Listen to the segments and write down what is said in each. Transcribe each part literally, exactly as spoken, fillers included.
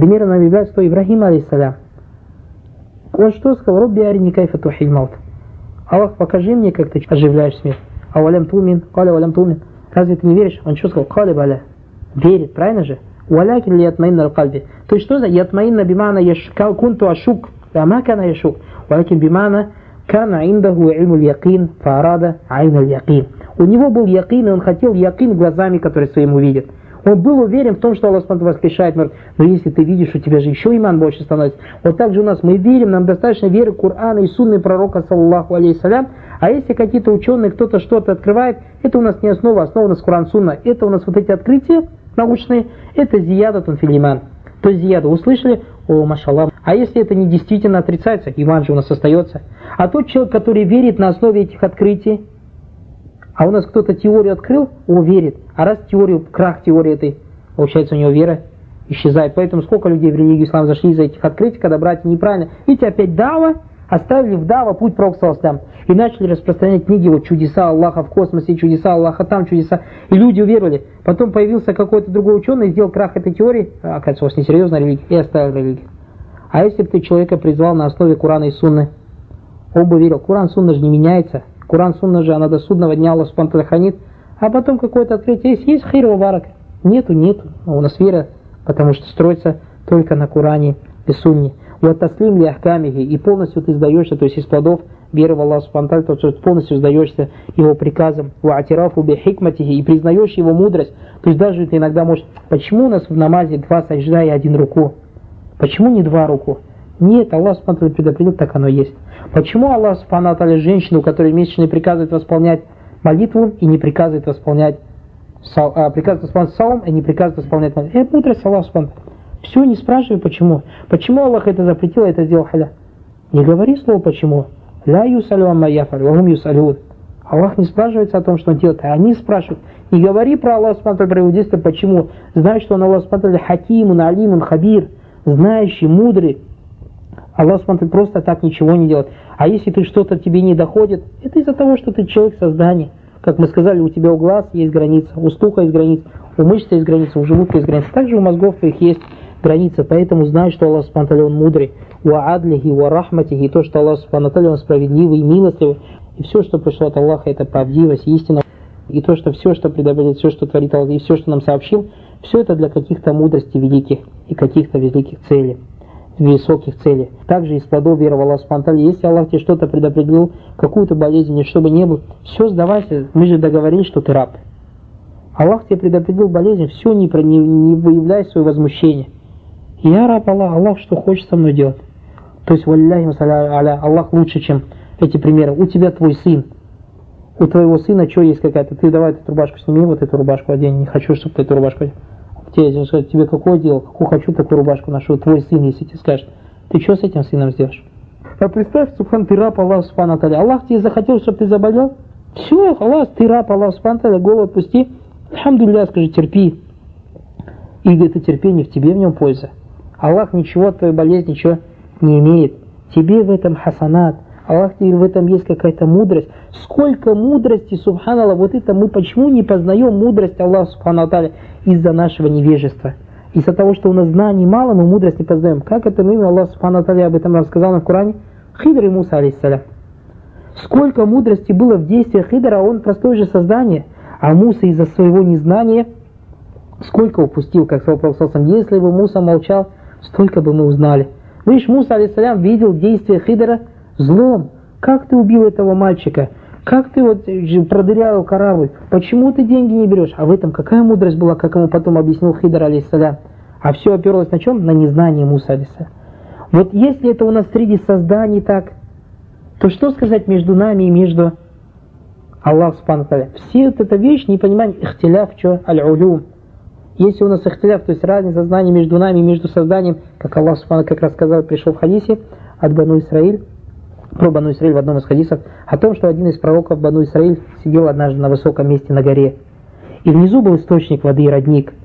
Примером нам является то Ибрахим, алейхиссалям. Он что сказал? Робби арини кайфа тухиль маут. Аллах, покажи мне, как ты оживляешь смерть. А валям тумин, каля валям тумин. Разве ты не веришь? Он что сказал? Каля баля. Верит, правильно же? Валякин ли ятмаинна аль-кальби. То есть что за ятмаинна бимана яшкал кунту ашук. Ама кана яшук. Валякин бимана кана индаху илму якин фарада айна якин. У него был якин, и он хотел якин глазами, которые своим увидит. Он был уверен в том, что Аллах воскрешает мертвых. Но если ты видишь, у тебя же еще иман больше становится. Вот так же у нас мы верим, нам достаточно веры Корана и сунны пророка, саллаллаху алейхиссалям. А если какие-то ученые, кто-то что-то открывает, это у нас не основа, основа у нас Коран сунна. Это у нас вот эти открытия научные, это зиядатун фил иман. То есть зияда услышали, о, машаллах. А если это не действительно отрицается, иман же у нас остается. А тот человек, который верит на основе этих открытий, а у нас кто-то теорию открыл, о, верит. А раз теорию, крах теории этой, получается, у него вера исчезает. Поэтому сколько людей в религию ислам зашли из-за этих открытий, когда братья неправильно. Видите, опять дава, оставили в дава путь пророка саллаллаху и начали распространять книги, вот чудеса Аллаха в космосе, чудеса Аллаха там, чудеса. И люди уверовали. Потом появился какой-то другой ученый, сделал крах этой теории, а, оказывается, у вас несерьезная религия, и оставил религию. А если бы ты человека призвал на основе Корана и Сунны, он бы верил, Коран Сунна же не меняется. Коран Сунна же, она до судного дня Аллах субхану ва тааля хранит, а потом какое-то открытие есть, есть хейр ва барака. Нету, нету. А у нас вера, потому что строится только на Коране и Сунне. Вот таслим ли ахкамихи, и полностью ты сдаешься, то есть из плодов веры в Аллаха субхану ва тааля, то есть полностью сдаешься его приказам, ва атирафу би хикматихи, и признаешь его мудрость. То есть даже ты иногда можешь, почему у нас в намазе два саджда и один руку? Почему не два руку? Нет, Аллах субхану ва тааля предопределил, так оно есть. Почему Аллах субхану ва тааля женщину, которой месячные приказывает восполнять молитву и не приказывает восполнять а, приказывает восполнять саум и не приказывает восполнять молитву? Это мудрость Аллаха субхану ва тааля. Все, не спрашивай почему. Почему Аллах это запретил, это сделал халя? Не говори слово почему. Ля юсалю амма яфалю, вахум юсалюн. Аллах не спрашивается о том, что он делает, а они спрашивают. Не говори про Аллаха субхану ва тааля, про его действия, почему. Знай, что он Аллах субхану ва тааля хакимун, алимун, хабир, знающий, мудрый. Аллах субхану ва тааля просто так ничего не делает. А если ты что-то тебе не доходит, это из-за того, что ты человек создания. Как мы сказали, у тебя у глаз есть граница, у слуха есть граница, у мышц есть граница, у желудка есть граница. Также у мозгов их есть граница. Поэтому знай, что Аллах субхану ва тааля он мудрый. Ва адлихи, ва рахматихи, и то, что Аллах субхану ва тааля он справедливый и милостивый. И все, что пришло от Аллаха, это правдивость, истина. И то, что все, что предопределяет, все, что творит Аллах, и все, что нам сообщил, все это для каких-то мудростей великих и каких-то великих целей, высоких целей. Также из плодов веры в Аллаха субхану ва тааля, если Аллах тебе что-то предопределил, какую-то болезнь, чтобы не было, все сдавайся, мы же договорились, что ты раб. Аллах тебе предопределил болезнь, все, не, не, не выявляй свое возмущение. Я раб Аллах, Аллах что хочет со мной делать. То есть, валлахи масаля аля, Аллах лучше, чем эти примеры. У тебя твой сын, у твоего сына что есть какая-то, ты давай эту рубашку сними, вот эту рубашку одень, не хочу, чтобы ты эту рубашку одень. Тебе, тебе какое дело, какую хочу такую рубашку ношу, твой сын, если тебе скажет, ты что с этим сыном сделаешь? А представь, субхан, ты раб Аллах субхану ва тааля, Аллах тебе захотел, чтобы ты заболел, все, Аллах, ты раб Аллах субхану ва тааля, голову отпусти, альхамдулилля, скажи, терпи. И это терпение в тебе, в нем польза. Аллах ничего от твоей болезни, ничего не имеет. Тебе в этом хасанат. Аллах тебе в этом есть какая-то мудрость. Сколько мудрости, субханаллах, вот это мы почему не познаем мудрость Аллаха субхану ва тааля? Из-за нашего невежества. Из-за того, что у нас знаний мало, мы мудрость не познаем. Как это мы, Аллах субхану ва тааля об этом рассказал в Коране? Хидр и Муса алейхиссалям. Сколько мудрости было в действиях Хидра, он простое же создание. А Муса из-за своего незнания сколько упустил, как сказал Пророк саллаллаху алейхи ва саллям, если бы Муса молчал, столько бы мы узнали. Видишь, Муса алейхиссалям видел действия Хидра злом. Как ты убил этого мальчика? Как ты вот продырявил корабль? Почему ты деньги не берешь? А в этом какая мудрость была, как ему потом объяснил Хидр алейхиссалям? А все оперлось на чем? На незнании Муса алейхиссалям. Вот если это у нас среди созданий так, то что сказать между нами и между Аллахом субхану ва тааля? Все вот эта вещь, непонимание, ихтиляф, что? Аль-улюм. Если у нас ихтиляф, то есть разница знаний между нами и между созданием, как Аллах субхану, как рассказал, пришел в хадисе от Бану Исраиль, про Бану Исраиль в одном из хадисов, о том, что один из пророков Бану Исраиль сидел однажды на высоком месте на горе, и внизу был источник воды и родник.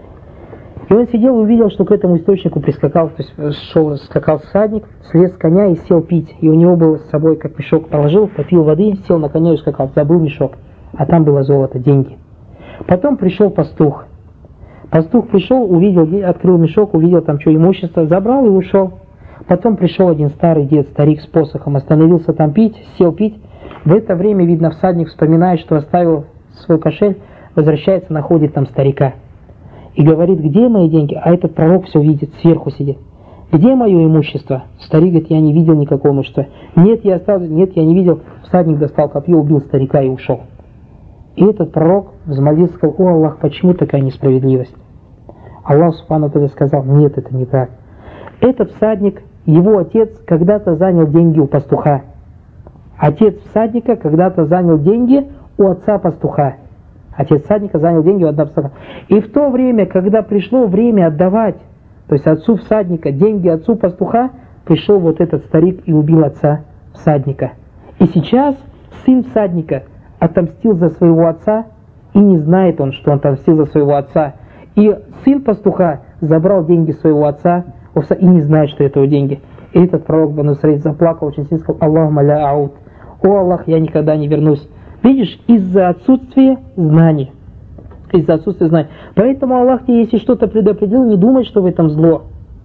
И он сидел и увидел, что к этому источнику прискакал, то есть шел, скакал всадник, слез с коня и сел пить. И у него был с собой, как мешок положил, попил воды, сел на коня и скакал, забыл мешок, а там было золото, деньги. Потом пришел пастух. Пастух пришел, увидел, открыл мешок, увидел там что имущество, забрал и ушел. Потом пришел один старый дед, старик с посохом, остановился там пить, сел пить. В это время, видно, всадник вспоминает, что оставил свой кошель, возвращается, находит там старика. И говорит: где мои деньги? А этот пророк все видит, сверху сидит. Где мое имущество? Старик говорит: я не видел никакого имущества. Нет, я оставил, нет, я не видел. Всадник достал копье, убил старика и ушел. И этот пророк взмолился, сказал: о Аллах, почему такая несправедливость? Аллах Субхану ва Тааля сказал: нет, это не так. Этот всадник, его отец когда-то занял деньги у пастуха. Отец всадника когда-то занял деньги у отца пастуха. Отец всадника занял деньги у отца пастуха. И в то время, когда пришло время отдавать, то есть отцу всадника деньги отцу пастуха, пришел вот этот старик и убил отца всадника. И сейчас сын всадника отомстил за своего отца, и не знает он, что он отомстил за своего отца. И сын пастуха забрал деньги своего отца и не знает, что это его деньги. И этот пророк Бану Исраиль заплакал очень сильно, сказал: Аллаху ля ауд. О Аллах, я никогда не вернусь. Видишь, из-за отсутствия знаний. Из-за отсутствия знаний. Поэтому Аллах тебе, если что-то предопределил, не думай, что в этом зло.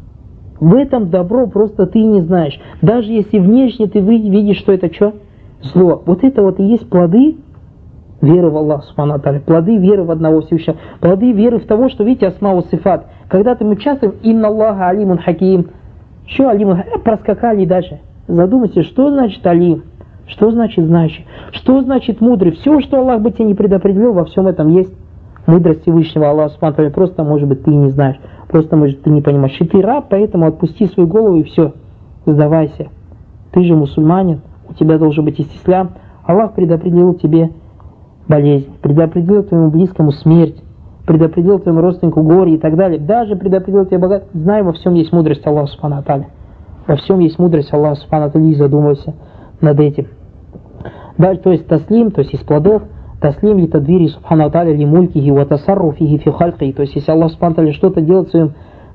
В этом добро просто ты не знаешь. Даже если внешне ты видишь, что это что? Зло. Вот это вот и есть плоды веры в Аллах Субхану ва Тааля, плоды веры в одного Всевышнего, плоды веры в того, что, видите, асма ва сифат. Когда-то мы участвуем, инна Аллаха алимун хаким. Что алимун? Проскакали даже. Задумайтесь, что значит алим? Что значит знающий? Что значит мудрый? Все, что Аллах бы тебе не предопределил, во всем этом есть мудрость Всевышнего Аллаха Субхану ва Тааля. Просто, может быть, ты не знаешь. Просто, может, ты не понимаешь. И ты раб, поэтому отпусти свою голову и все. Сдавайся. Ты же мусульманин. У тебя должен быть истислям. Аллах предопределил тебе болезнь, предопределил твоему близкому смерть, предопределил твоему родственнику горе и так далее. Даже предопределил тебе богатство. Знай, во всем есть мудрость Аллаха Субхану ва Тааля. Во всем есть мудрость Аллаха Субхану ва Тааля. И задумайся над этим. Дальше, то есть таслим, то есть из плодов, таслим ли тадвири Субхану ва Тааля ли мулькихи ва тасарруфихи фи хальхи. То есть если Аллах Субхану ва Тааля что-то делает своим,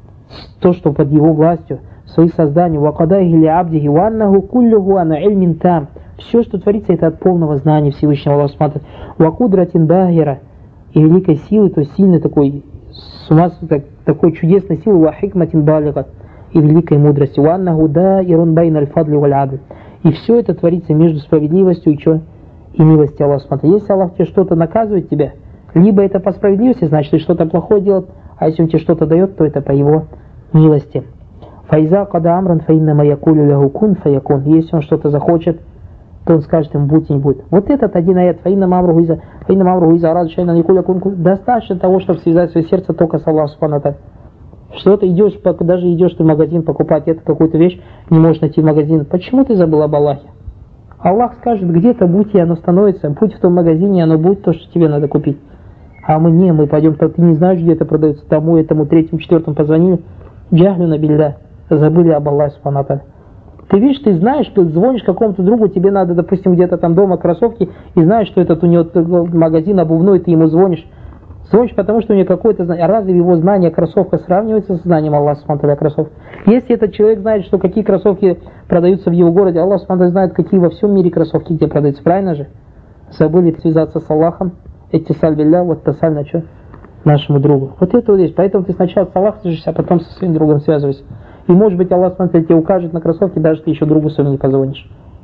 то, что под его властью, свои создания, ва кадайхи ли абдихи ва аннаху куллюху ана ильмин там. Все, что творится, это от полного знания Всевышнего Аллаха Субхану ва Тааля. Ва кудратин багира, и великой силы, то есть сильной такой, с ума, такой чудесной силы, ва хикматин балига, и великой мудрости. Ва аннаху даирун байна аль-фадли валь адль. И все это творится между справедливостью и что? И милостью Аллаха Субхану ва Тааля. Если Аллах тебе что-то наказывает тебя, либо это по справедливости, значит, ты что-то плохое делаешь, а если он тебе что-то дает, то это по его милости. Файза када амран фаиннама якулю лаху кун фаякун. Если он что-то захочет, то он скажет им: будь и не будет. Вот этот один аят, фаиннама амруху иза, фаиннама амруху иза арад шайна якуля кун кун. Достаточно того, чтобы связать свое сердце только с Аллахом Субхану ва Тааля. Что ты идешь, даже идешь ты в магазин покупать это какую-то вещь, не можешь найти в магазин. Почему ты забыл об Аллахе? Аллах скажет: где-то будь, и оно становится, будь в том магазине, оно будет то, что тебе надо купить. А мы не, мы пойдем, ты не знаешь, где это продается, тому, этому, третьему, четвертому позвонили. Джахлю на бильда, забыли об Аллахе Субхану ва Тааля. Ты видишь, ты знаешь, ты звонишь какому-то другу, тебе надо, допустим, где-то там дома кроссовки, и знаешь, что этот у него магазин обувной, ты ему звонишь. Звонишь, потому что у него какое-то знание. А разве его знание о кроссовках сравнивается с знанием Аллаха Субхану ва Тааля о кроссовках? Если этот человек знает, что какие кроссовки продаются в его городе, Аллах Субхану ва Тааля знает, какие во всем мире кроссовки где продаются. Правильно же? Забыли связаться с Аллахом. Иттисаль билля, вот тасаль на что? Нашему другу. Вот это вот есть. Поэтому ты сначала с Аллахом свяжешься, а потом со своим другом связывайся. И может быть Аллах Субхану ва Тааля тебе укажет на кроссовки, даже ты еще другу своему не позвонишь.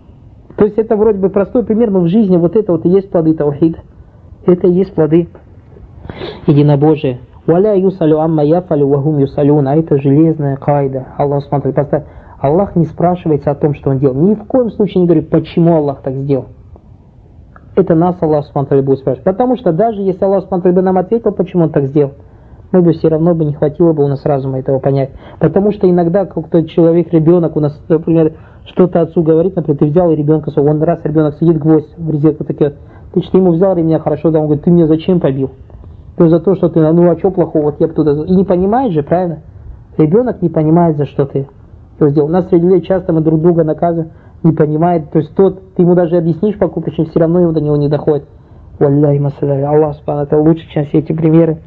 То есть это вроде бы простой пример, но в жизни вот это вот и есть плоды таухида. Это и есть плоды единобожия. Валя юсалю амма яфалю вахум юсалюн. А это железная кайда. Аллах Субхану ва Тааля поставил. Аллах не спрашивается о том, что он делал. Ни в коем случае не говорит, почему Аллах так сделал. Это нас Аллах Субхану ва Тааля будет спрашивать. Потому что даже если Аллах Субхану ва Тааля бы нам ответил, почему он так сделал, мы бы все равно бы не хватило бы у нас разума этого понять. Потому что иногда какой-то человек, ребенок у нас, например, что-то отцу говорит, например, ты взял и ребенка, он раз ребенок сидит, гвоздь в резетку, такие, ты что, ему взял ремня, хорошо, да, он говорит, ты меня зачем побил? То за то, что ты, ну а что плохого, вот я бы туда... И не понимаешь же, правильно? Ребенок не понимает, за что ты его сделал. У нас среди людей часто мы друг друга наказываем, не понимает, то есть тот, ты ему даже объяснишь по причине, все равно его до него не доходит. Валляхи масаляли, Аллах Субхану ва Тааля лучше, чем все эти примеры.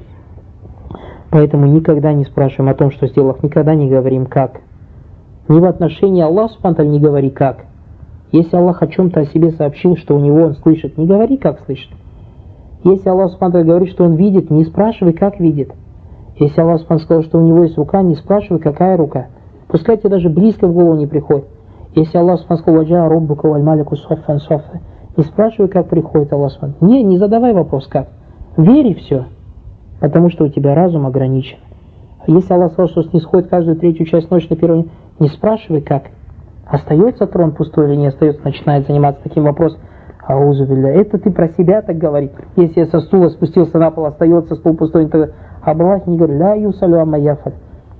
Поэтому никогда не спрашиваем о том, что сделал, никогда не говорим как. Ни в отношении Аллаха Субхану ва Тааля не говори как. Если Аллах о чем-то о себе сообщил, что у него он слышит, не говори как слышит. Если Аллах Субхану ва Тааля говорит, что он видит, не спрашивай как видит. Если Аллах сказал, что у него есть рука, не спрашивай, какая рука. Пускай тебе даже близко в голову не приходит. Если Аллах сказал, «Ваджа роббука валь малику соффан соффа», не спрашивай, как приходит Аллах. Не, не задавай вопрос, как. Верь и все. Потому что у тебя разум ограничен. Если Аллах сказал, что снисходит каждую третью часть ночи на первый день, не спрашивай, как. Остается трон пустой или не остается, начинает заниматься таким вопросом. Аузу билля. Это ты про себя так говори. Если я со стула спустился на пол, остается стул пустой, то Аллах не говорит, ля юсалю амма яфаль.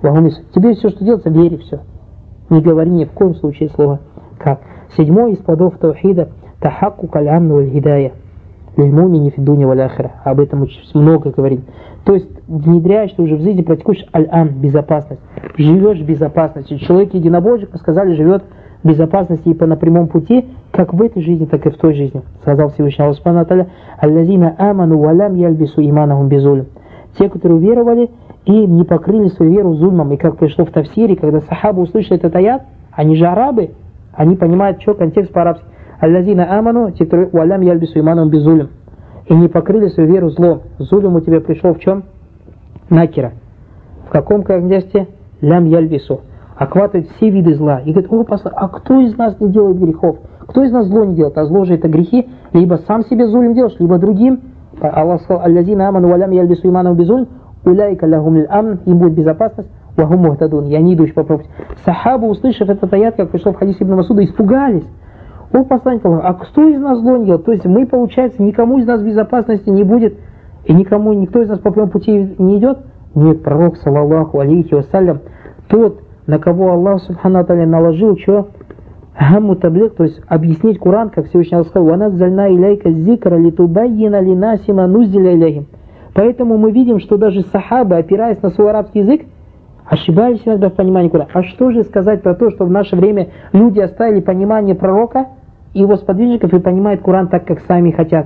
Тебе все, что делается, верь, все. Не говори ни в коем случае слова как. Седьмой из плодов таухида тахаккук аль-амну валь-хидая лиль-мумини фи дуня валь-ахира. Об этом очень много говорим. То есть внедряешь, ты уже в жизни практикуешь аль-ам, безопасность. Живешь в безопасности. Человек единобожник, мы сказали, живет в безопасности и по на прямом пути, как в этой жизни, так и в той жизни. Сказал Всевышний Аллах Субхану ва Тааля: «Аллазина аману валям ялбису иманахум бизулм». Те, которые уверовали и не покрыли свою веру зульмом. И как пришло в тафсире, когда сахабы услышали этот аят, они же арабы, они понимают, что контекст по-арабски. «Аллазина аману», те, которые валям ялбису иманахум бизулм. И не покрыли свою веру злом. Зулм у тебя пришел в чем? Накира. В каком контексте? Лям ялбису. Охватывает все виды зла. И говорит: о, посланник, а кто из нас не делает грехов? Кто из нас зло не делает? А зло же это грехи. Либо сам себе зулм делаешь, либо другим. Аллах сказал: «Аллазина аману валям ялбису иманахум бизулм, уляйка лахум лиль-амн», им будет безопасность, вахум мухтадун, и они идут по пути. Сахабы, услышав этот аят, как пришло в хадисе Ибн Масуда, испугались. О, посланник Аллаха, а кто из нас зло не делает? То есть мы, получается, никому из нас безопасности не будет, и никому, никто из нас по прямому пути не идет? Нет, пророк, саллаллаху алейхи вассалям, тот, на кого Аллах субхану тааля наложил, что? Гамму таблик, то есть объяснить Коран, как Всевышний Аллах сказал: «Ваназзальна иляйка зикра литубаййина линаси ма нуззиля иляйхим». Поэтому мы видим, что даже сахабы, опираясь на свой арабский язык, ошибались иногда в понимании Корана. А что же сказать про то, что в наше время люди оставили понимание пророка и его сподвижников и понимают Коран так, как сами хотят?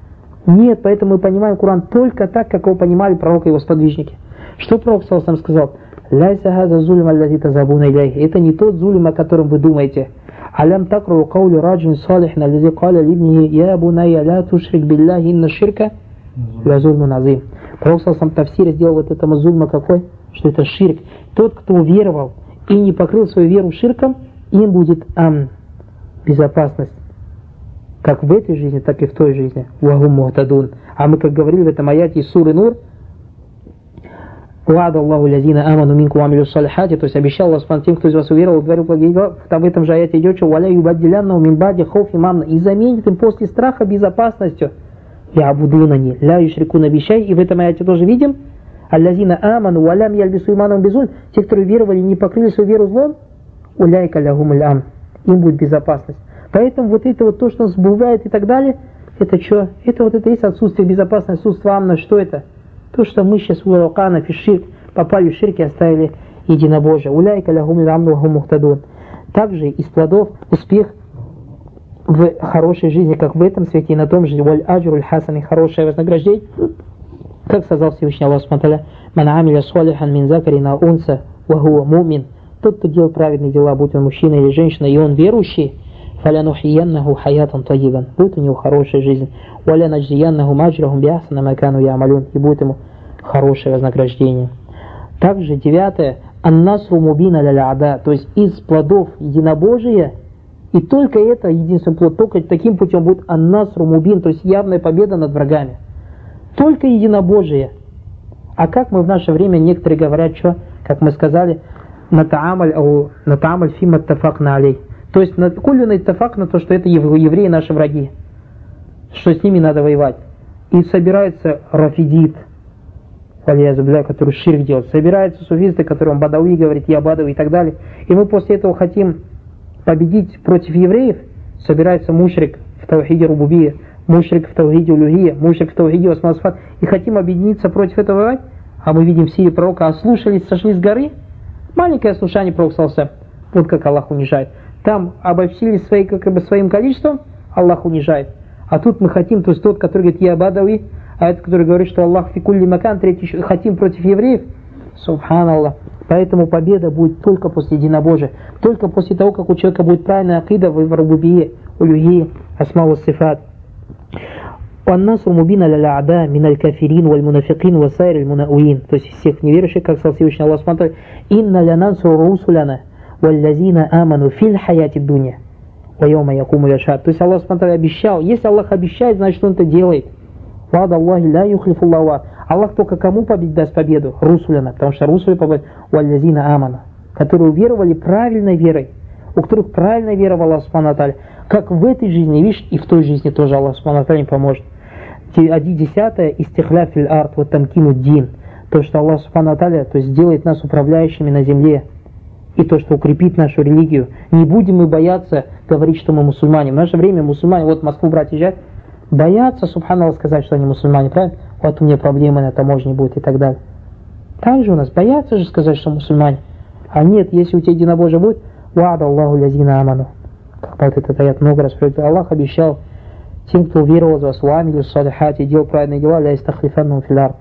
Нет, поэтому мы понимаем Коран только так, как его понимали пророк и его сподвижники. Что пророк сам сказал? «Ляйса хаза зулим аллази тазабуна иляйхи». Это не тот зулим, о котором вы думаете. «Алям такру каули раджин салих аллази каля либнихи я бунайя ля тушрик билляхи инна ширка ля зульмун азим». Пророк сам в тафсире сделал вот этому зульма какой? Что это ширк. Тот, кто уверовал и не покрыл свою веру ширком, им будет ам, безопасность. Как в этой жизни, так и в той жизни. Вахум мухтадун. А мы, как говорили в этом аяте из суры Нур, «Уада Аллаху лязина аману минку амилю салихати», то есть обещал Аллах тем, кто из вас уверовал, говорил благие дела. В этом же аяте идет, что «Валя юбаддиляннау мин бади хауфи мамна», и заменит им после страха безопасностью. «Я абудунани, ля юшрикуна бишай». И в этом аяте тоже видим, «Аллазина аману валям ялбису иманом бизуль», те, которые веровали и не покрыли свою веру злом, «Уляйка лягум лям», им будет безопасность. Поэтому вот это вот то, что нас бывает и так далее, это что? Это вот это есть отсутствие безопасности, отсутствие амна. Что это? То, что мы сейчас в Уракана, фиширк, попали в ширк и оставили единобожие. Уляйка лягум лям вахум мухтадун. Также из плодов успех в хорошей жизни, как в этом свете и на том же, валь аджруль хасан, и хорошее вознаграждение, как сказал Всевышний Аллах субхану ва тааля: «Ман амиля салихан мин закарин ау унса ва хуа мумин». Тот, кто делает праведные дела, будь он мужчина или женщина, и он верующий, фалянухияннаху хаятан таyyибан, будет у него хорошая жизнь, валянаджзияннаху маджрахум биахсана ма кану яамалюн, и будет ему хорошее вознаграждение. Также девятое, аннасру мубина ля-ля-ада, то есть из плодов единобожия, и только это единственный плод, только таким путем будет аннасру мубин, то есть явная победа над врагами. Только единобожие. А как мы в наше время, некоторые говорят, что, как мы сказали, натаамаль ау натаамаль фима тафакна алей. То есть на кулю на тафак на то, что это евреи наши враги, что с ними надо воевать. И собирается рафидит, который ширк делает, собираются суфисты, которым бадауи говорит, я бадауи и так далее. И мы после этого хотим победить против евреев, собирается мушрик в таухиде рубубия, мушрик в таухиде улюхия, мушрик в таухиде асма-сифат, и хотим объединиться против этого воевать. А мы видим в силе пророка, ослушались, сошли с горы, маленькое слушание пророка саллаллаху, вот как Аллах унижает. Там обобщились свои, как бы, своим количеством, Аллах унижает. А тут мы хотим, то есть тот, который говорит я бадауи, а этот, который говорит, что Аллах фикулли макан, третий, хотим против евреев, субханаллах. Поэтому победа будет только после единобожия, только после того, как у человека будет правильная акида в рубубие, улюхи, асма ва сифат. «Аннасру мубина ля а'да миналь кафирин валь мунафикин ва сайр аль мунауин». То есть из всех неверующих, как сказал Всевышний Аллах Субхану ва Тааля: «Инна ля нансуру русуляна валлазина аману фил хаяти дуня ва йома якуму яшад». То есть Аллах Субхану ва Тааля обещал. Если Аллах обещает, значит Он это делает. «Вада Аллахи ля юхлифуллаху». Аллах только кому побед даст победу? Русуляна. Потому что русули победят валлазина аману, которые уверовали правильной верой, у которых правильная вера в Аллах Субхану ва Тааля. Как в этой жизни, видишь, и в той жизни тоже Аллах Субхану ва Тааля им поможет. Один десятое истихляф фил ард вот тамкину дин. То, что Аллах Субхану ва Тааля, то есть сделает нас управляющими на земле. И то, что укрепит нашу религию. Не будем мы бояться говорить, что мы мусульмане. В наше время мусульмане, вот в Москву брать езжать, боятся, субханаллах, сказать, что они мусульмане, правильно? Вот у меня проблемы на таможне будет и так далее. Также у нас боятся же сказать, что мусульмане. А нет, если у тебя единобожие будет, вада Аллаху лязина аману. Как вот этот аят много раз приводит. Аллах обещал тем, кто уверовал в вас, уамилю салихати, и делал правильные дела, ля истахлифаннахум фил ард,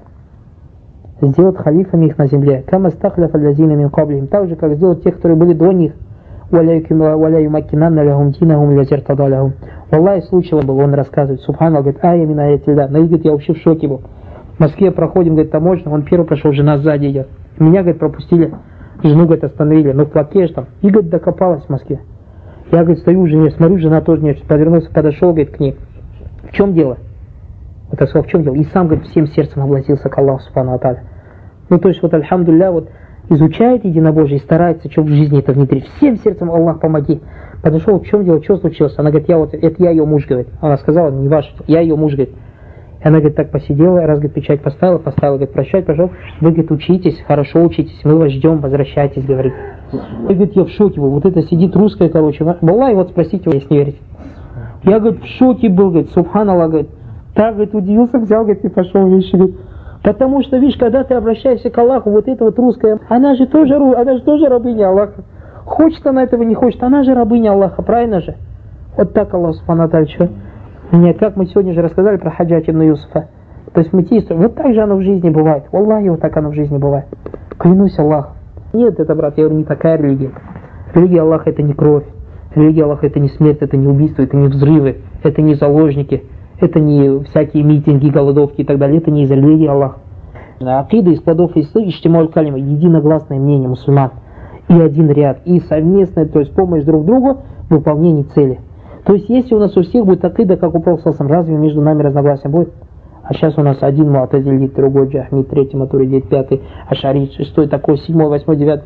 сделать халифами их на земле. Кама стахляфа лязина мин каблихим, так же, как сделать тех, которые были до них. Валя юмаккинанна лахум динахум ля зиртада лахум. Аллах случай был, он рассказывает, субханаллах, говорит, ая мин аятилля. Но говорит, я вообще в шоке был. В Москве проходим, говорит, таможню, он первый прошел, жена сзади идет. Меня, говорит, пропустили, жену, говорит, остановили, ну в платке же там. И, говорит, докопалась в Москве. Я, говорит, стою у жены, смотрю, жена тоже не повернулся, подошел, говорит, к ней. В чем дело? Вот так сказал, в чем дело? И сам, говорит, всем сердцем обратился к Аллаху Субхану ва Тааля. Ну, то есть, вот, альхамдулилля, вот, изучает единобожие и старается, что в жизни это внедрить. Всем сердцем, Аллах, помоги. Подошел, в чем дело, что случилось? Она говорит, я вот, это я ее муж, говорит. Она сказала, не ваш, я ее муж, говорит. И она, говорит, так посидела, раз, говорит, печать поставила, поставила, говорит, прощать, пошел. Вы, говорит, учитесь, хорошо учитесь, мы вас ждем, возвращайтесь, говорит. И, говорит, я в шоке был, вот это сидит русская, короче. Была, и вот спросите, если не верите. Я, говорит, в шоке был, говорит, субханаллах, говорит. Так, говорит, удивился, взял, говорит, и пошел вещи, говорит. Потому что, видишь, когда ты обращаешься к Аллаху, вот эта вот русская, она же тоже, она же тоже рабыня Аллаха. Хочет она этого, не хочет, она же рабыня Аллаха, правильно же? Вот так Аллах Субхану ва Тааля, что? Нет, как мы сегодня же рассказали про Хаджат ибн Юсуфа. То есть мы те, вот так же оно в жизни бывает. Аллахи, вот так оно в жизни бывает. Клянусь Аллахом. Нет, это, брат, я говорю, не такая религия. Религия Аллаха это не кровь. Религия Аллаха это не смерть, это не убийство, это не взрывы, это не заложники. Это не всякие митинги, голодовки и так далее. Это не из религии Аллаха. Акида из плодов ислама, иджтимау калима, единогласное мнение мусульман. И один ряд, и совместная, то есть помощь друг другу в выполнении цели. То есть если у нас у всех будет акида, как у Пророка, разве между нами разногласия будет? А сейчас у нас один муатазилит, другой джахмит, третий матуридит, пятый ашарит, шестой такой, седьмой, восьмой, девятый.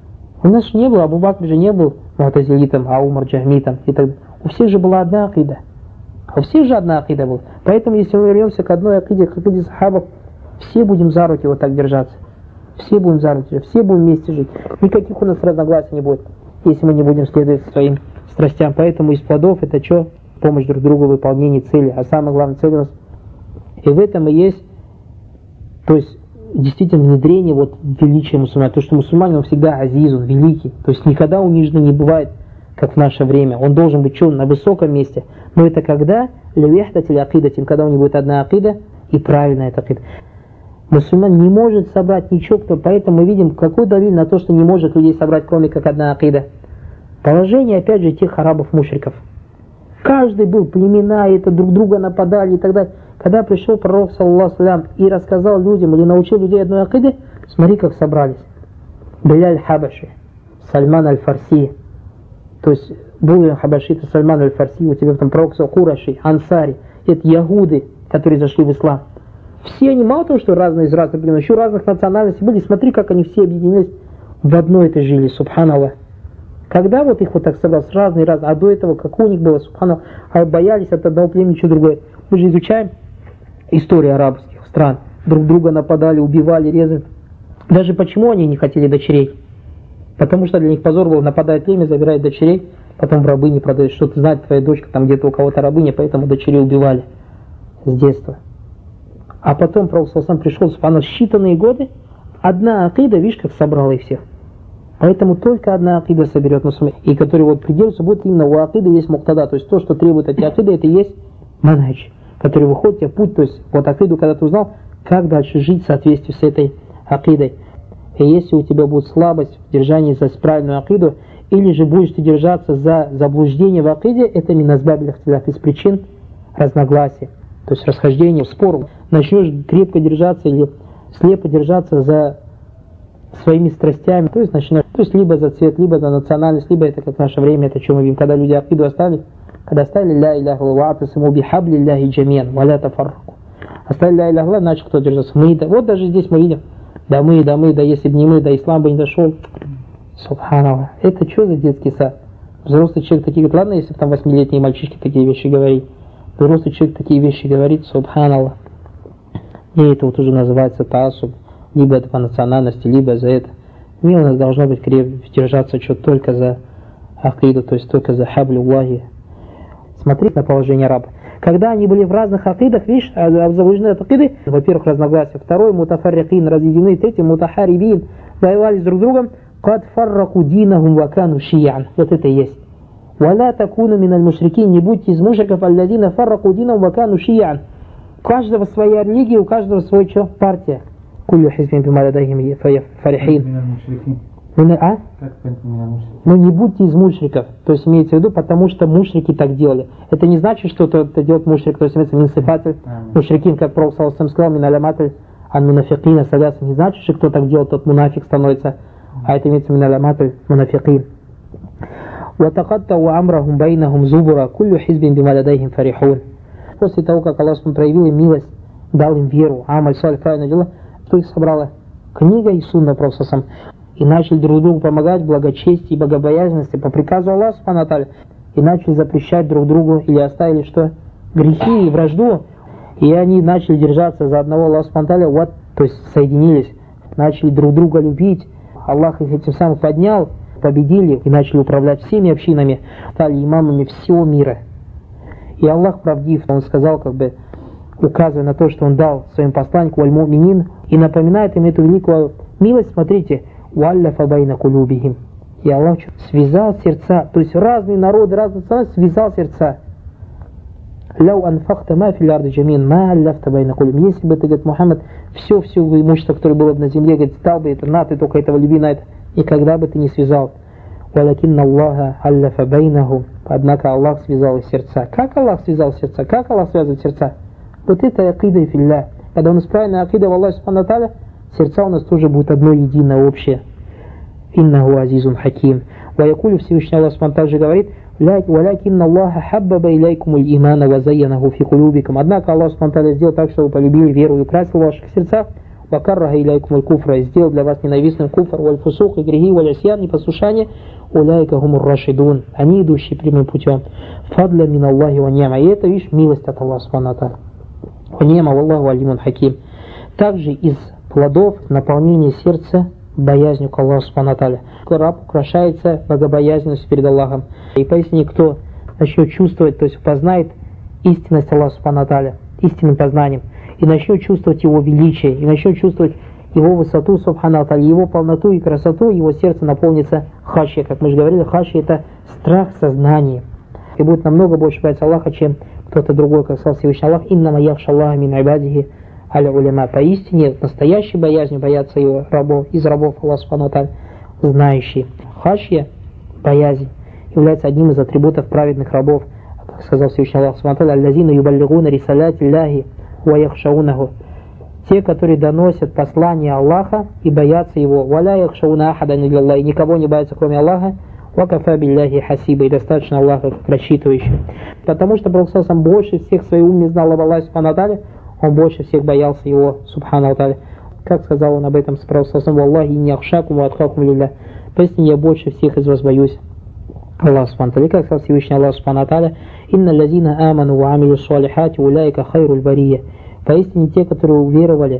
У нас же не было, Абу Бакр же не был муатазилитом, а Умар джахмитом и так далее. У всех же была одна акида. У всех же одна акида была. Поэтому если мы вернемся к одной акиде, к акиде сахабов, все будем за руки вот так держаться. Все будем за руки, все будем вместе жить. Никаких у нас разногласий не будет, если мы не будем следовать своим страстям. Поэтому из плодов это что? Помощь друг другу в выполнении цели. А самая главная цель у нас. И в этом и есть, то есть действительно внедрение вот величия мусульман. То, что мусульманин, он всегда азиз, он великий. То есть никогда униженный не бывает, как в наше время. Он должен быть что? На высоком месте. Но это когда? Левехтатель акидатин, когда у него будет одна акида и правильная эта акида. Мусульман не может собрать ничего, кто, поэтому мы видим, какой давиль на то, что не может людей собрать, кроме как одна акида. Положение, опять же, тех арабов-мушриков. Каждый был, племена, это друг друга нападали и так далее. Когда пришел пророк, саллаллаху алейхи, и рассказал людям, или научил людей одной акиды, смотри, как собрались. Биляль Хабаши, Сальман аль-Фарси, то есть был Хабаши, это Сальман аль-Фарси, у тебя там пророк Кураши, Ансари, это ягуды, которые зашли в ислам. Все они, мало того, что разные из разных племен, еще разных национальностей были, смотри, как они все объединились, в одной этой жили, субханаллах. Когда вот их вот так собралось, разные, разные, а до этого, как у них было, субханаллах, а боялись от одного племени, что другое. Мы же изучаем историю арабских стран, друг друга нападали, убивали, резали. Даже почему они не хотели дочерей? Потому что для них позор был, нападает племя, забирает дочерей, потом в рабыни продают, что-то знает твоя дочка, там где-то у кого-то рабыня, поэтому дочерей убивали с детства. А потом Пророк саллаллаху алейхи пришел, субхана, считанные годы, одна акида, видишь, как собрала их всех. Поэтому только одна акида соберет мусульман, и который вот придерживается, будет именно у акиды есть муктада, то есть то, что требует от акиды, это и есть манхадж, который выходит тебе путь, то есть вот акиду, когда ты узнал, как дальше жить в соответствии с этой акидой. И если у тебя будет слабость в держании за правильную акиду, или же будешь ты держаться за заблуждение в акиде, это миназбабиль ихтиляф, из причин разногласия. то есть расхождение, спор, начнешь крепко держаться или слепо держаться за своими страстями, то есть начинаешь, то есть либо за цвет, либо за национальность, либо это как в наше время, это что мы видим, когда люди акиду оставили, когда оставили ля иляха ва атасиму бихабли ляхи джамиан ва ля тафарраку. Оставили ля иляха, значит кто держится? Мы, да, вот даже здесь мы видим, да мы, да мы, да если бы не мы, да ислам бы не дошел. Субханаллах. Это что за детский сад? Взрослый человек такие говорит, ладно, если бы там восьмилетние мальчишки такие вещи говорит. Взрослый человек такие вещи говорит, субханаллах. И это вот уже называется таасуб. Либо это по национальности, либо за это. Не, у нас должно быть крепко держаться что только за акиду, то есть только за хаблю Аллахи. Смотрите на положение раба. Когда они были в разных акидах, видишь, заблуждены от акиды, во-первых, разногласия. Второй, мутафаррикин, разъединены. Третий, мутахарибин, воевали с друг другом. Кад фарраку динахум вакану шиян. Вот это и есть. Валя такуну миналь мушрикин, не будьте из мушриков, алладина фарраку динахум вакану шиян. У каждого своя религия, у каждого свой что? Партия. Кулю хизбин бима ладайхим фарихин. А? Ну не будьте из мушриков. То есть имеется в виду, потому что мушрики так делали. Это не значит, что это делает мушрик, то есть имеется минсифатель. Мушрикин, как Пророк саллаллаху алейхи ва саллям сказал, миналяматель ан мунафикина садяса. Не значит, что кто так делает, тот мунафик становится. А это имеется миналяматель мунафикин. وَتَقَطَّعُوا أَمْرَهُمْ بَيْنَهُمْ زُبُرًا كُلُّ حِزْبٍ بِمَا لَدَيْهِمْ фарихун. После того, как Аллах проявил им милость, дал им веру, амаль салих, правильное дело, кто их собрала? Книга и сунна Пророка. И начали друг другу помогать в благочестии и богобоязненности по приказу Аллаха субхану ва тааля. И начали запрещать друг другу или оставили что? Грехи и вражду. И они начали держаться за одного Аллаха субхану ва тааля, вот, то есть соединились, начали друг друга любить. Аллах их этим самым поднял, победили и начали управлять всеми общинами, стали имамами всего мира. И Аллах правдив, Он сказал, как бы, указывая на то, что Он дал своим посланнику аль-му'минин, и напоминает им эту великую милость, смотрите, «Уалляфа байна кулюбихим». И Аллах связал сердца, то есть разные народы, разные страны связал сердца. «Ляу анфахта ма фил арди джамин, ма алляфта байна кулюбихим». Если бы ты, говорит, Мухаммад, все-все имущество, которое было бы на земле, говорит, стал бы это, на, ты только этого люби, на это, никогда бы ты не связал. «Валакинна Аллаха алляфа байнахум». Однако Аллах связал их сердца. Как Аллах связал сердца? Как Аллах связывает сердца? Вот это акида и филля. Когда у нас правильная акида в Аллахе субхану ва тааля, сердца у нас тоже будет одно единое, общее. Иннаху азизун хаким. Ваякулю Всевышний Аллах субхану ва тааля же говорит, «Валякинна Аллаха хаббаба илайкумуль имана ва зайянаху фи кулюбикум». Однако Аллах субхану ва тааля сделал так, чтобы вы полюбили веру и украсил в ваших сердцах. «Вакарраха илайкумуль куфра». Сделал для вас ненавистным куфр, валь фусух, и грехи, валь асьян, непослушание. «Уляйка гумур рашидун». Они идущие прямым путем. «Фадля мин Аллахи ва ни'ма». И это, видишь, милость от Аллаха субхану ва тааля. «Ва ни'ма валлаху алимун хаким». Также из плодов наполнения сердца боязнью к Аллаху субхану ва тааля. Раб украшается богобоязненностью перед Аллахом. И поистине, кто начнет чувствовать, то есть познает истинность Аллаха субхану ва тааля, истинным познанием, и начнет чувствовать его величие, и начнет чувствовать его высоту субхану ва тааля, его полноту и красоту, его сердце наполнится хашья. Как мы же говорили, хашья — это страх сознания. И будет намного больше бояться Аллаха, чем кто-то другой, как сказал Всевышний Аллах, «Иннама яхша Аллаха мин ибадихи аль-уляма». Поистине, настоящей боязнью боятся его рабов, из рабов Аллаха субхану ва тааля, знающие. Хашья, боязнь, является одним из атрибутов праведных рабов, как сказал Всевышний Аллах субхану ва тааля, «Аллазина юбаллигуна рисаляти Аллахи ва яхшаунаху». Те, которые доносят послание Аллаха и боятся его. «Валя яхшауна ахадан илля», и никого не боятся, кроме Аллаха. «Ва кафа билляхи хасиба», и достаточно Аллаха как рассчитывающий. Потому что Пророк сам больше всех в своей уме знал об Аллахе субхану ва тааля, он больше всех боялся его субхану ва тааля. Как сказал он об этом с Пророком: «Валлахи инни ахшакум ва атхакум лилля». Поистине я больше всех из вас боюсь Аллах субхану ва тааля. Как сказал Всевышний Аллах субхану ва тааля: «Инна лазина аману ва амилю салихати уляйка хайруль бария». Поистине те, которые уверовали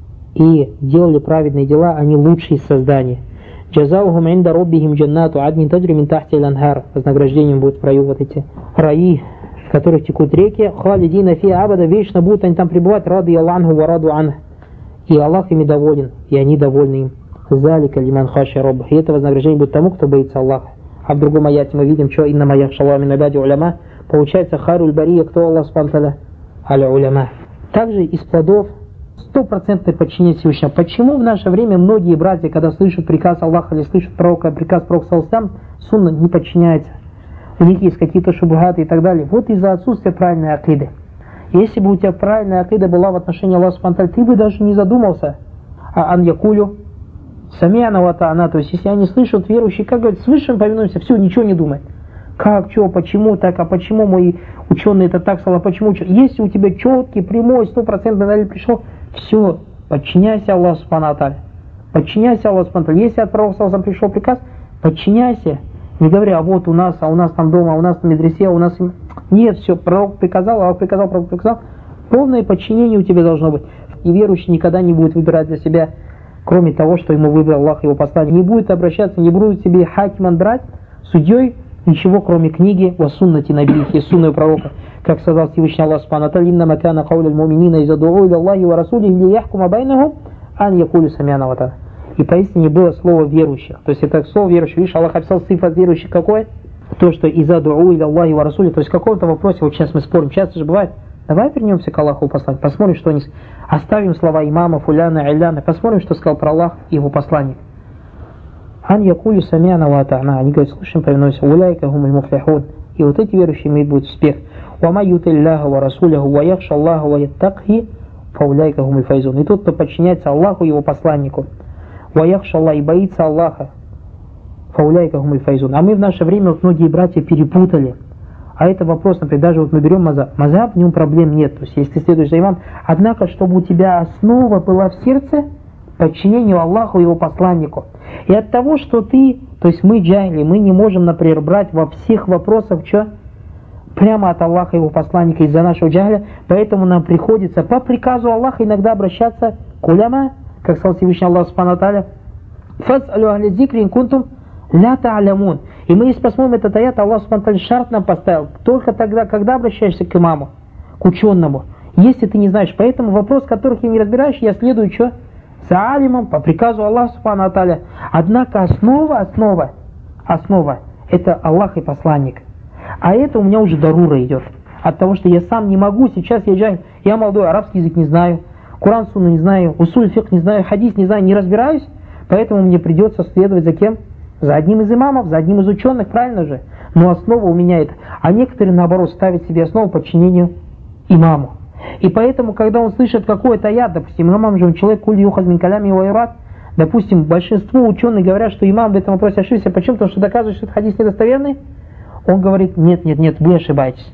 и делали праведные дела, они лучшие из создания. «Джазаухум инда роббихим джаннату аднин таджри мин тахти аль-анхар». Вознаграждением будут в раю вот эти раи, в которых текут реки. «Халидина фи абада», вечно будут они там пребывать. «Ради Аллаху ва раду ан». И Аллах ими доволен, и они довольны им. «Залика лиман хаши робб». И это вознаграждение будет тому, кто боится Аллаха. А в другом аяте мы видим, что «Инна маях шалла мин абади уляма». Получается, хайруль бария, кто Аллах субхану ва тааля? Аль-уляма. Также из плодов стопроцентное подчинение Всевышнему. Почему в наше время многие братья, когда слышат приказ Аллаха или слышат пророка, приказ пророка саллаллаху алейхи ва саллям, сунна не подчиняется? У них есть какие-то шубхаты и так далее. Вот из-за отсутствия правильной акиды. Если бы у тебя правильная акида была в отношении Аллаха субхану ва тааля, ты бы даже не задумался. А ан якулю сами'на ва ата'на, то есть если они слышат, верующие, как говорят, слышим, повинуемся, все, ничего не думай. Как, что, почему так, а почему мой ученый это так сказал, а почему? Что? Если у тебя четкий, прямой, стопроцентный далиль пришел, все, подчиняйся Аллаху субхану ва тааля. Подчиняйся Аллаху субхану ва тааля. Если от пророка пришел приказ, подчиняйся. Не говори, а вот у нас, а у нас там дома, а у нас на медресе, а у нас... Нет, все, пророк приказал, Аллах приказал, пророк приказал. Полное подчинение у тебя должно быть. И верующий никогда не будет выбирать для себя, кроме того, что ему выбрал Аллах, его посланник. Не будет обращаться, не будет себе хакиман брать, судьей, ничего, кроме книги ва суннати набийхи, сунны пророка. Как сказал Всевышний Аллах субхану ва тааля: «Иннама кана кауля аль-муминина иза ду'у иля Аллахи ва расулихи ли яхкума байнахум ан якулю сами'на ва ата'на». И поистине было слово верующих. То есть это слово верующих. Видишь, Аллах описал сифат верующих какой? То, что иза ду'у иля Аллахи ва расулихи. То есть в каком-то вопросе, вот сейчас мы спорим, часто же бывает, давай вернемся к Аллаху посланнику, посмотрим, что они... Оставим слова имама, фуляна, иляна, посмотрим, что сказал про Аллах и его посланник. Ан якулю сами'на ва ата'на. Они говорят, слушаем, повинуемся. Уляйка гумуль муфлихун. И вот эти верующие имеют будет успех. Ва ма юти Аллаха ва расуляху ва яхша Аллаха ва яттакхи фа уляйка гумуль файзун. И тот, кто подчиняется Аллаху и его посланнику, ва яхша Аллаха, и боится Аллаха, фа уляйка гумуль файзун. А мы в наше время, вот многие братья перепутали. А это вопрос, например, даже вот мы берем мазаб. Мазаб, в нем проблем нет. То есть, если ты следуешь за имамом, однако, чтобы у тебя основа была в сердце, подчинению Аллаху и его посланнику. И от того, что ты, то есть мы джайли, мы не можем, например, брать во всех вопросах, что? Прямо от Аллаха и его посланника из-за нашего джайля, поэтому нам приходится по приказу Аллаха иногда обращаться к уляма, как сказал Всевышний Аллах субхану ва тааля: «Фас'алю ахля зикри ин кунтум ля та'лямун». И мы, если посмотрим этот аят, Аллах субхану ва тааля шарт нам поставил, только тогда, когда обращаешься к имаму, к ученому, если ты не знаешь. Поэтому вопрос, которых я не разбираешь, я следую что? За алимом, по приказу Аллаха субхану ва тааля. Однако основа, основа, основа, это Аллах и посланник. А это у меня уже дарура идет. От того, что я сам не могу, сейчас я джахиль, я молодой, арабский язык не знаю, Куран, сунну не знаю, усуль фикх не знаю, хадис не знаю, не разбираюсь, поэтому мне придется следовать за кем? За одним из имамов, за одним из ученых, правильно же? Но основа у меня это. А некоторые, наоборот, ставят себе основу подчинению имаму. И поэтому, когда он слышит какой-то аят, допустим, имам же человек, куль юхаз мин калями ва юрад, допустим, большинство ученых говорят, что имам в этом вопросе ошибся. Почему? Потому что доказывает, что этот хадис недостоверный. Он говорит, нет, нет, нет, вы ошибаетесь.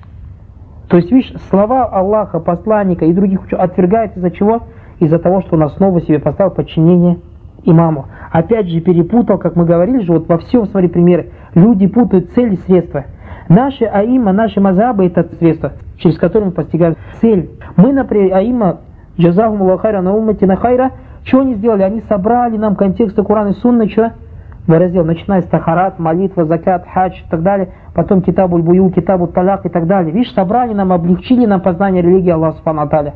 То есть, видишь, слова Аллаха, посланника и других ученых отвергают из-за чего? Из-за того, что он основу себе поставил подчинение имаму. Опять же, перепутал, как мы говорили же, вот во всем, смотри, примеры. Люди путают цель и средства. Наши аимма, наши мазабы — это средства, через которые мы постигаем цель. Мы, например, аимма, джазахум Аллаху хайра на умматина хайра, что они сделали? Они собрали нам контексты Курана и Сунны, что? Раздел, начиная с тахарат, молитва, закат, хадж и так далее, потом китабуль бую, китабуль таляк и так далее. Видишь, собрали нам, облегчили нам познание религии Аллаха субхану ва тааля.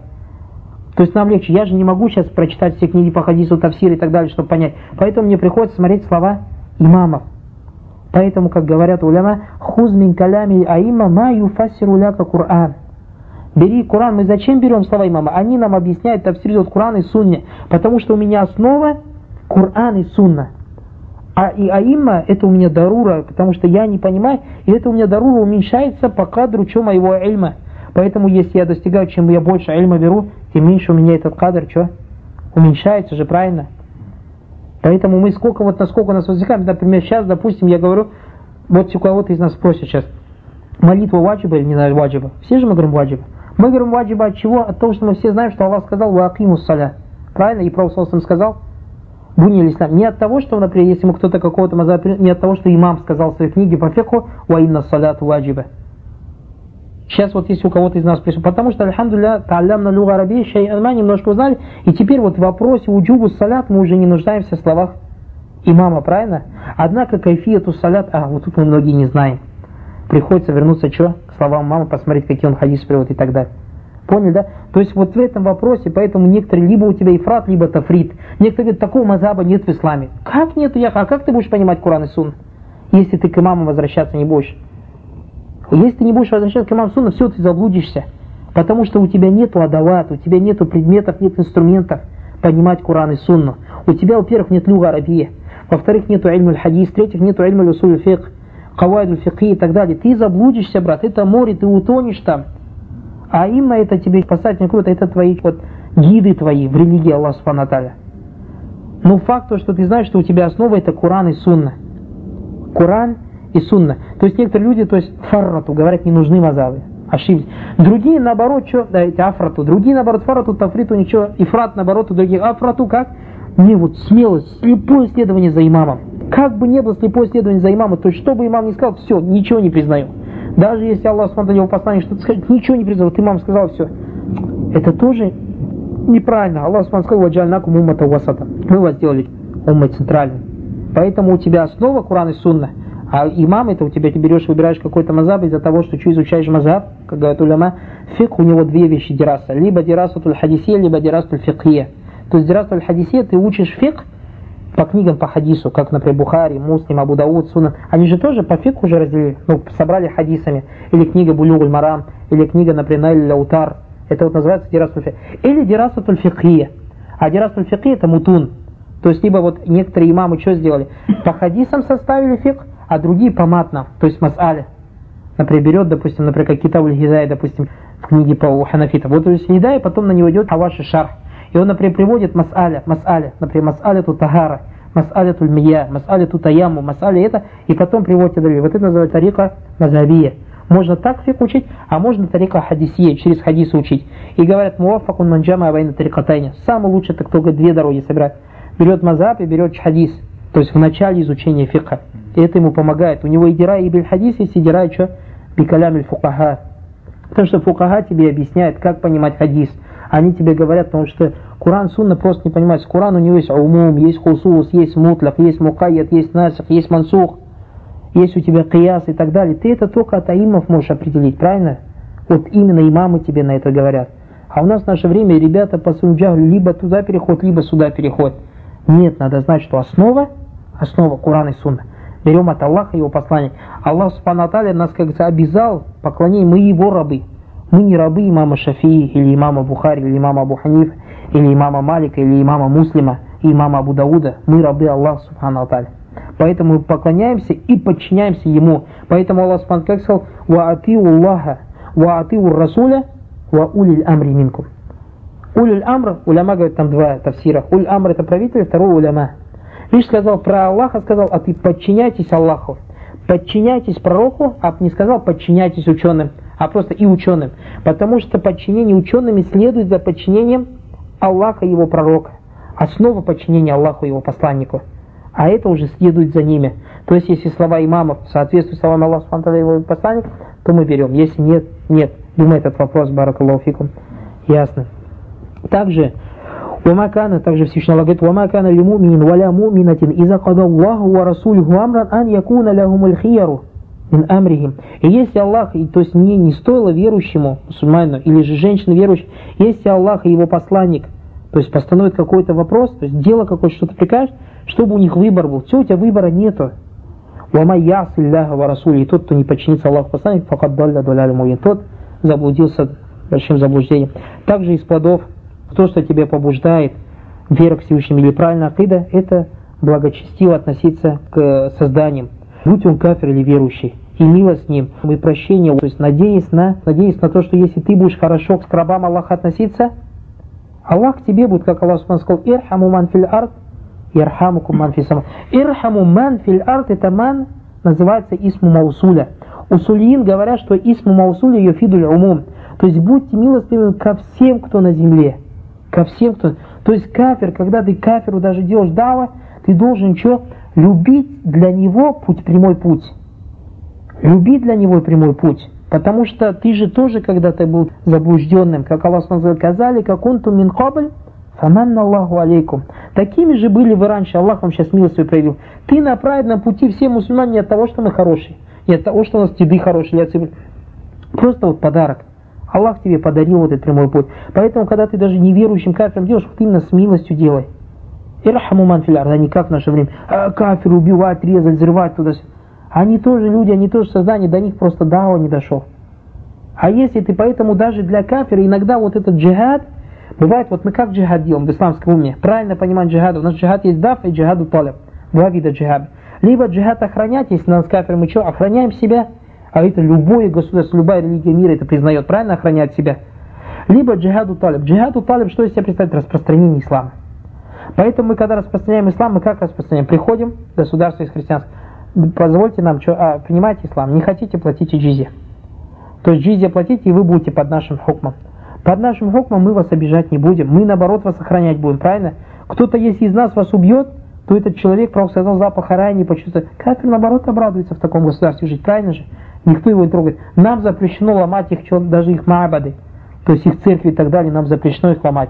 То есть нам легче. Я же не могу сейчас прочитать все книги по хадису, тафсир и так далее, чтобы понять. Поэтому мне приходится смотреть слова имамов. Поэтому, как говорят уляма, хуз мин калями аимма ма юфассиру ляка Кур'ан. Бери Куран. Мы зачем берем слова имама? Они нам объясняют тафсир Куран и Сунне. Потому что у меня основа Кур'ан и Сунна. А и аимма — это у меня дарура, потому что я не понимаю, и это у меня дарура уменьшается по кадру чё моего ильма. Поэтому если я достигаю, чем я больше ильма беру, тем меньше у меня этот кадр что? Уменьшается же, правильно? Поэтому мы сколько, вот насколько у нас возникает, например, сейчас, допустим, я говорю, вот у кого-то из нас спросят сейчас, молитва ваджиба или не ваджиба? Все же мы говорим ваджиба. Мы говорим ваджиба от чего? От того, что мы все знаем, что Аллах сказал «Ва акимус саля». Правильно? И Пророк саллаллаху алейхи ва саллям сказал «Буни ислам». Не от того, что, например, если мы кто-то какого-то мазаба, не от того, что имам сказал в своей книге по фикху «Ва инна саляту ваджиба». Сейчас вот если у кого-то из нас пришло, потому что, альхамдулилля, та'аллямна луга арабия, шай'ан-ма, немножко узнали, и теперь вот в вопросе уджубу салят мы уже не нуждаемся в словах имама, правильно? Однако кайфияту салят, а вот тут мы многие не знаем. Приходится вернуться что? К словам мамы, посмотреть, какие он хадис приводит и так далее. Поняли, да? То есть вот в этом вопросе, поэтому некоторые, либо у тебя ифрат, либо тафрит. Некоторые говорят, такого мазаба нет в исламе. Как нет, я? А как ты будешь понимать Куран и Сунну, если ты к имаму возвращаться не будешь? Если ты не будешь возвращаться к имаму Сунна, все, ты заблудишься. Потому что у тебя нет адават, у тебя нет предметов, нет инструментов понимать Куран и Сунну. У тебя, во-первых, нет луга арабия, во-вторых, нету ильмуль хадис, в-третьих, нету ильмуль усуль фикх, кавайдуль фикхи и так далее. Ты заблудишься, брат, это море, ты утонешь там. А имма это тебе спасательный круг, это твои вот гиды твои в религии Аллаха Субхану ва Тааля. Но факт то, что ты знаешь, что у тебя основа это Куран и Сунна. Куран и Сунна. То есть некоторые люди, то есть фаррату, говорят, не нужны мазабы. Ошиблись. Другие наоборот, что, да, эти афрату. Другие наоборот, фарату, тафриту, ничего. Ифрат наоборот, у других афрату как? Не вот смелость, слепое следование за имамом. Как бы не было слепое следование за имамом, то есть что бы имам ни сказал, все, ничего не признаю. Даже если Аллах смотрел его послание, что-то скажет, ничего не признаю. Вот имам сказал, все. Это тоже неправильно. Аллах сказал, ваджальнакум уммата васата. Мы вас сделали уммой центральной. Поэтому у тебя основа Куран и Сунна. А имам это у тебя, ты берешь, выбираешь какой-то мазаб из-за того, что что изучаешь мазаб, как говорят уляма, фик у него две вещи дираса. Либо дирасатуль хадисия, либо дирасатуль фикхия. То есть дирасатуль хадисия ты учишь фик по книгам по хадису, как, например, Бухари, Муслим, Абу Дауд, Сунан. Они же тоже по фику уже разделили, ну, собрали хадисами. Или книга Булюгуль Марам, или книга, например, Наиль Лаутар. Это вот называется дирасатуль фик. Или дирасатуль фикхия. А дирасатуль фикхия это мутун. То есть либо вот некоторые имамы что сделали? По хадисам составили фик, а другие по матнам, то есть мас'аля. Например, берет, допустим, например, как Китабуль Хидай, допустим, в книге по ханафитам. Вот то есть Хидай, потом на него идет Аваши Шарх. И он, например, приводит мас'аля, мас'аля, например, мас'аля ту тагара, мас'аля ту мия, мас'аля ту таямму, мас'аля это, и потом приводит другие. Вот это называется тарика мазабия. Можно так фик учить, а можно тарика хадисия, через хадисы учить. И говорят, муаффакун манджама абайна тарикатайни. Самый лучший, это кто говорит, две дороги собирает. Берет мазаб и берет хадис, то есть в начале изучения фикха. И это ему помогает. У него и дира и биль хадис, есть и дира, что? Бикалям иль фукаха. Потому что фукаха тебе объясняет, как понимать хадис. Они тебе говорят, потому что Куран, Сунна просто не понимается. Куран у него есть умум, есть хусус, есть мутлах, есть мукайят, есть насих, есть мансух, есть у тебя кияс и так далее. Ты это только от аиммов можешь определить, правильно? Вот именно имамы тебе на это говорят. А у нас в наше время ребята по своему джахлю либо туда переход, либо сюда переход. Нет, надо знать, что основа, основа Курана и Сунна. Берем от Аллаха его послание. Аллах Субхану ва Тааля нас, как говорится, обязал поклонение, мы его рабы. Мы не рабы имама Шафии, или имама Бухари, или имама Абу Ханифа, или имама Малика, или имама Муслима, и имама Абу Дауда. Мы рабы Аллаха Субхану ва Тааля. Поэтому мы поклоняемся и подчиняемся ему. Поэтому Аллах Субхану ва Тааля сказал: «Ва атиу Аллаха, ва атиу Расуля, ва улиль амри минкум». Улиль амр, уляма говорят там два тафсира. Уль амр это правитель, второй уляма. Лишь сказал про Аллаха, сказал, а ты подчиняйтесь Аллаху, подчиняйтесь пророку, а не сказал подчиняйтесь ученым, а просто и ученым. Потому что подчинение учеными следует за подчинением Аллаха и его пророка. Основа подчинения Аллаху и его посланнику. А это уже следует за ними. То есть, если слова имамов соответствуют словам Аллаха и его посланника, то мы берем. Если нет, нет. Думаю, этот вопрос, баракаллаху фикум, ясно. Также, Вамакана, также Всевышний Аллах говорит: Вамакана ли мумин валя муминатин иза када Аллаху ва расулиху амран ан якуна лахумуль хияру мин амрихим. И если Аллах, и, то есть мне не стоило верующему, мусульманину, или же женщине верующей, если Аллах и его посланник, то есть постановит какой-то вопрос, то есть дело какое-то, что-то прикажет, чтобы у них выбор был. Все, у тебя выбора нету. Вама ясилляха ва расули. И тот, кто не подчинится Аллаху посланнику, факад далля далялю муин. Тот заблудился большим заблуждением. Также из плодов то, что тебя побуждает вера к Всевышнему или правильная акида, это благочестиво относиться к созданиям. Будь он кафир или верующий, и мило с ним, и прощение, то есть надеясь на, надеясь на то, что если ты будешь хорошо к рабам Аллаха относиться, Аллах к тебе будет, как Аллах сказал: «Ирхаму ман фил ард, ирхамукум ман фис сама». «Ирхаму ман фил ард» это ман называется исму маусуля. Усулиин говорят, что исму маусуля юфидуль умум. То есть будьте милостивы ко всем, кто на земле. Ко всем, кто... То есть кафир, когда ты кафиру даже делаешь дава, ты должен что? Любить для него путь, прямой путь. Любить для него прямой путь. Потому что ты же тоже когда-то был заблужденным. Как Аллах называет: «Казали, как он ту мин кабль, фаманна Аллаху алейкум». Такими же были вы раньше, Аллах вам сейчас милостью проявил. Ты на праведном пути, все мусульмане, не от того, что мы хорошие, не от того, что у нас деды хорошие, просто вот подарок. Аллах тебе подарил вот этот прямой путь. Поэтому, когда ты даже неверующим кафиром делаешь, вот именно с милостью делай. Ирхаму ман фил ард, а не как в наше время. А, кафир убивать, резать, взрывать туда. Они тоже люди, они тоже создания, до них просто дава не дошел. А если ты, поэтому даже для кафира иногда вот этот джихад, бывает, вот мы как джихад делаем в исламском уме, правильно понимать джихад. У нас джихад есть даф и джихаду талиб. Два вида джихада. Либо джихад охранять, если нас кафир, мы что, охраняем себя, А это любое государство, любая религия мира это признает, правильно, охранять себя. Либо джихаду талиб. Джихаду талиб, что из себя представляет? Распространение ислама. Поэтому мы, когда распространяем ислам, мы как распространяем? Приходим в государство из христианства. Позвольте нам, что, а, принимайте ислам. Не хотите, платите джизья. То есть джизья платите, и вы будете под нашим хукмом. Под нашим хукмом мы вас обижать не будем. Мы, наоборот, вас охранять будем, правильно? Кто-то, если из нас вас убьет, то этот человек, пророк сказал, запах рая не почувствует. Кафир, наоборот, обрадуется в таком государстве жить, правильно же? Никто его не трогает. Нам запрещено ломать их, даже их маабады, то есть их церкви и так далее, нам запрещено их ломать.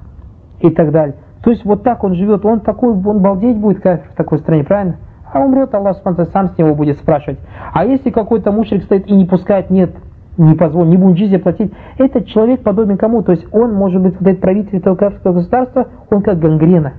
И так далее. То есть вот так он живет, он такой, он балдеть будет кафир в такой стране, правильно? А умрет, Аллах сам с него будет спрашивать. А если какой-то мушрик стоит и не пускает, нет, не позволь, не будем джизья платить, этот человек подобен кому? То есть он, может быть, вот этот правитель этого кафирского государства, он как гангрена.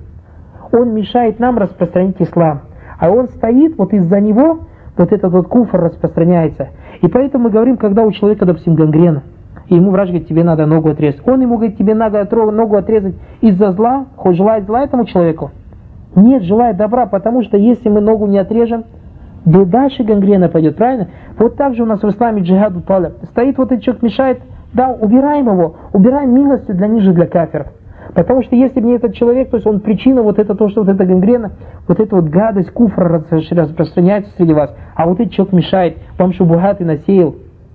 Он мешает нам распространить ислам. А он стоит, вот из-за него вот этот вот куфр распространяется. И поэтому мы говорим, когда у человека, допустим, гангрена, и ему врач говорит, тебе надо ногу отрезать. Он ему говорит, тебе надо ногу отрезать из-за зла, хоть желает зла этому человеку? Нет, желает добра, потому что если мы ногу не отрежем, да дальше гангрена пойдет, правильно? Вот так же у нас в исламе джихаду талиб. Стоит вот этот человек, мешает, да, убираем его, убираем милостью для ниже, для кафиров. Потому что если бы не этот человек, то есть он причина, вот это то, что вот эта гангрена, вот эта вот гадость, куфр распространяется среди вас, а вот этот человек мешает, вам шубухат и насеял,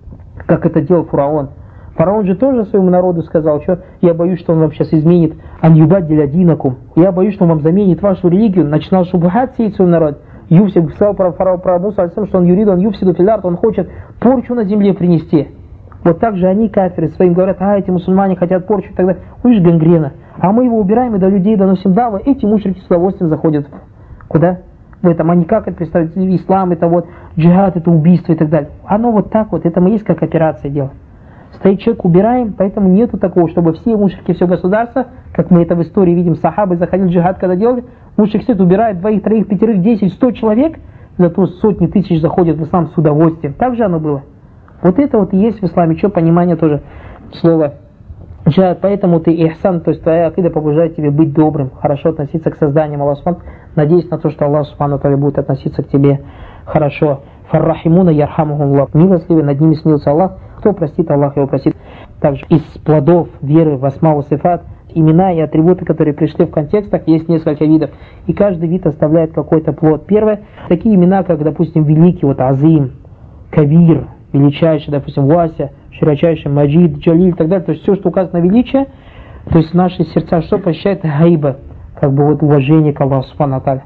как это делал фараон. Фараон же тоже своему народу сказал, что я боюсь, что он вам сейчас изменит аньюбаддиль адинакум, я боюсь, что он вам заменит вашу религию, начинал шубухат сеять свой народ. Юфсид сказал про фараона, про Муса, что он юрид, он юфсиду филард, он хочет порчу на земле принести. Вот так же они, кафиры, своим говорят, а эти мусульмане хотят порчу и так далее. Видишь, гангрена. А мы его убираем и до людей доносим даву. Эти мушрики с удовольствием заходят. Куда? В этом. Они как это представляют? Ислам, это вот джихад, это убийство и так далее. Оно вот так вот. Это мы есть как операция дело. Стоит человек, убираем, поэтому нету такого, чтобы все мушрики, все государство, как мы это в истории видим, сахабы заходили в джихад, когда делали, мушрик сидит, убирает двоих, троих, пятерых, десять, сто человек, зато сотни тысяч заходят в ислам с удовольствием. Так же оно было. Вот это вот и есть в исламе, что понимание тоже слова джихад. Поэтому ты ихсан, то есть твоя акида побуждает тебе быть добрым, хорошо относиться к созданиям Аллаха Субхану. Надеюсь на то, что Аллах Субхану будет относиться к тебе хорошо. Фаррахимуна ярхамухуллах. Милостливый, над ними снился Аллах. Кто простит, Аллах его простит. Также из плодов веры в асма ва сифат, имена и атрибуты, которые пришли в контекстах, есть несколько видов. И каждый вид оставляет какой-то плод. Первое, такие имена, как, допустим, великий, вот Азим, Кавир, величайший, допустим, Вася, широчайший, Маджид, Джалиль и так далее. То есть все, что указано на величие, то есть наши сердца что посещает? Гайба, как бы вот уважение к Аллаху Субхану ва Тааля.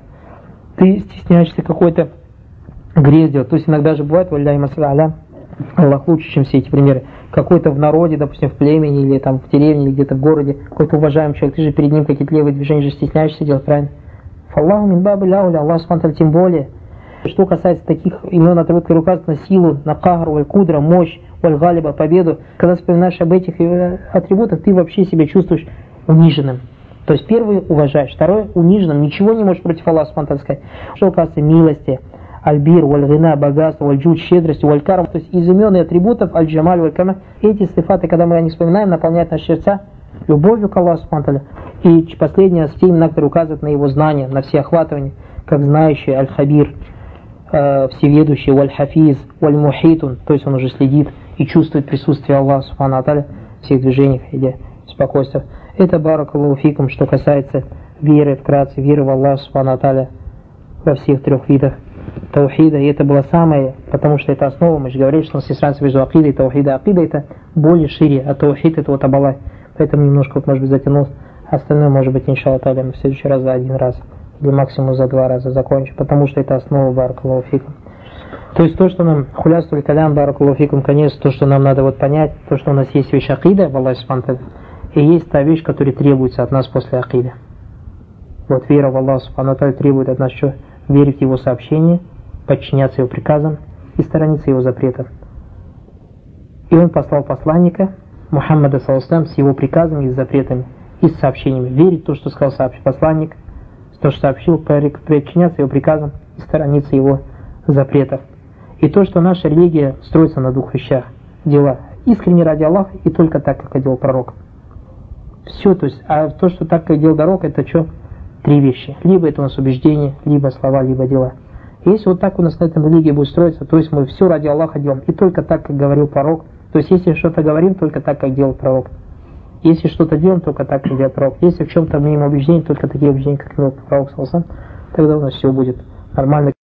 Ты стесняешься какой-то грех делать. То есть иногда же бывает, валляй масаля аля, Аллах лучше, чем все эти примеры. Какой-то в народе, допустим, в племени, или там в деревне, или где-то в городе, какой-то уважаемый человек, ты же перед ним какие-то левые движения же стесняешься делать, правильно? Фаллаху мин баби ляуля, Аллах Субхану ва Тааля тем более. Что касается таких имен, атрибутов, которые указывают на силу, на кахр, валь-кудра, мощь, валь-галиба, победу, когда вспоминаешь об этих атрибутах, ты вообще себя чувствуешь униженным. То есть первый уважаешь, второй униженным, ничего не можешь против Аллаха Субхану ва Тааля сказать. Что касается милости, аль-бир, валь-гина, богатство, валь-джуд, щедрость, валь-карм, то есть из имен и атрибутов, аль-джамаль, валь-камаль, эти сифаты, когда мы о них вспоминаем, наполняют наши сердца любовью к Аллаху Субхану ва Тааля. И последнее, те имена, которые указывают на его знания, на всеохватывание, как знающий, аль-хабир, всеведущий, валь-хафиз, валь-мухитун, то есть он уже следит и чувствует присутствие Аллаха Субхану ва Тааля в всех движениях и спокойствиях. Это баракаллаху фикум, что касается веры, вкратце, веры в Аллаха Субхану ва Тааля во всех трех видах таухида, и это было самое, потому что это основа, мы же говорили, что у нас есть разница между акидой и таухида. Акида это более шире, а таухид это вот абалай, поэтому немножко вот может быть затянулся, остальное может быть иншаллах та'аля мы в следующий раз за один раз или максимум за два раза закончим, потому что это основа баракаллаху фикум. То есть то, что нам хулястуль калям баракаллаху фикум, конечно, то, что нам надо вот понять, то, что у нас есть вещь акида в Аллахе Субхану ва Тааля, и есть та вещь, которая требуется от нас после акиды. Вот вера в Аллаха Субхану ва Тааля требует от нас что? Верить в Его сообщения, подчиняться Его приказам и сторониться Его запретов. И Он послал посланника Мухаммада саллаллаху алейхи ва саллям с Его приказами и с запретами, и с сообщениями. Верить в то, что сказал посланник, то, что сообщил, подчиняться Его приказам и сторониться Его запретов. И то, что наша религия строится на двух вещах. Дела искренне ради Аллаха и только так, как делал пророк. Все, то есть, а то, что так, как делал пророк, это что? Три вещи. Либо это у нас убеждение, либо слова, либо дела. Если вот так у нас на этом религии будет строиться, то есть мы все ради Аллаха делаем, и только так, как говорил пророк, то есть если что-то говорим, только так, как делал пророк. Если что-то делаем, только так, как делал пророк. Если в чем-то имеем убеждение, только такие убеждения, как имел пророк, тогда у нас все будет нормально.